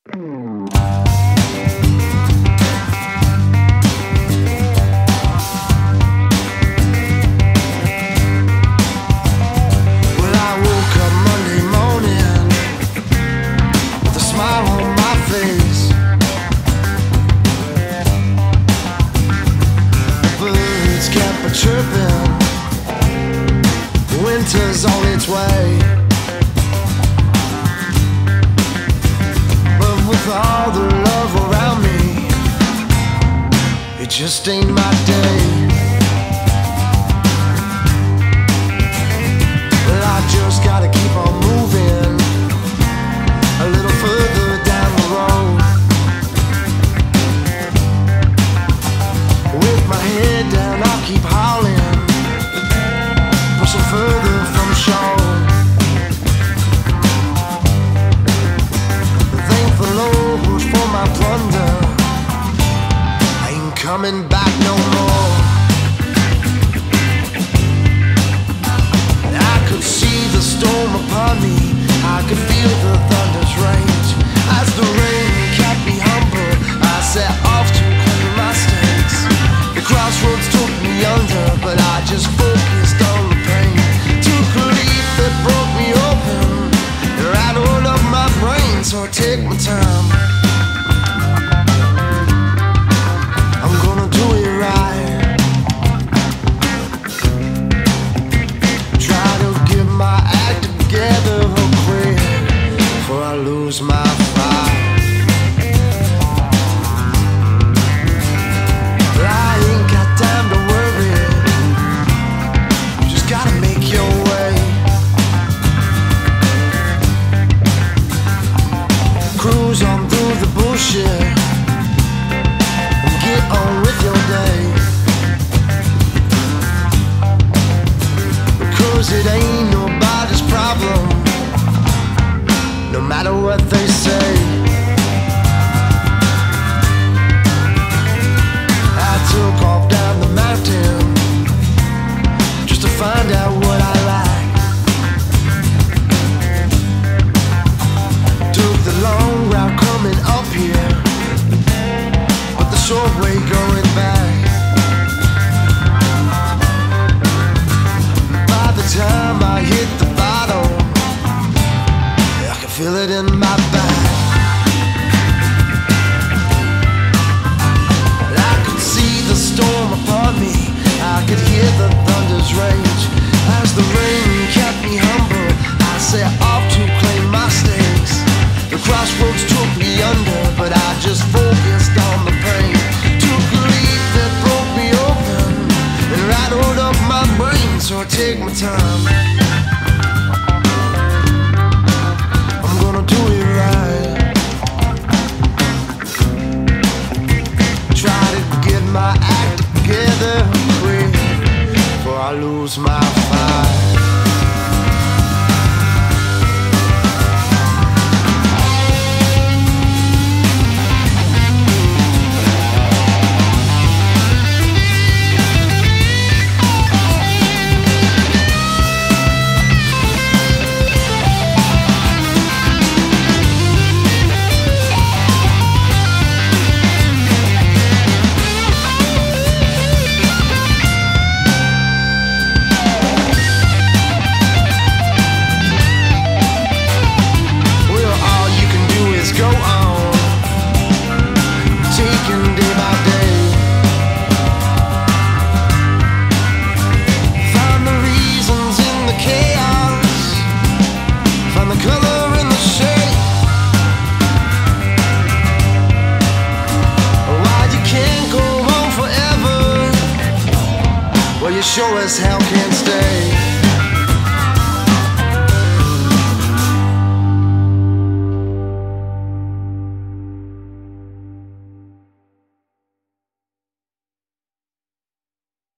Chirping, winter's on its way, but with all the love around me, it just ain't my day. Well, I just gotta keep on moving a little further down the road, with my head down I'll keep howling, pushing further from shore. Thankful Lord for my plunder, I ain't coming back no more. I could see the storm upon me, I could feel the thunder's rage. As the rain kept me humble, I set off to claim my stakes. The crossroads took me under, but I just focused on the pain. Took a leap that broke me open and rattled up my brain, so I take my time. I'm gonna do it right. Try to get my act together real quick before I lose my fight. Cruise on through the bullshit and get on with your day, because it ain't nobody's problem, no matter what they say. I took off down the mountain just to find out what I like. The long route coming up here, but the short way going back. By the time I hit the bottom, I can feel it in my back. I could see the storm upon me, I could hear the thunder's rage. As the rain kept me humble, I set off to claim my stakes. The crossroads took me under, but I just focused on the pain. Took a leap that broke me open and rattled up my brain, so I take my time. I'm gonna do it right. Try to get my act together quick before I lose my fight. Sure as hell can't stay.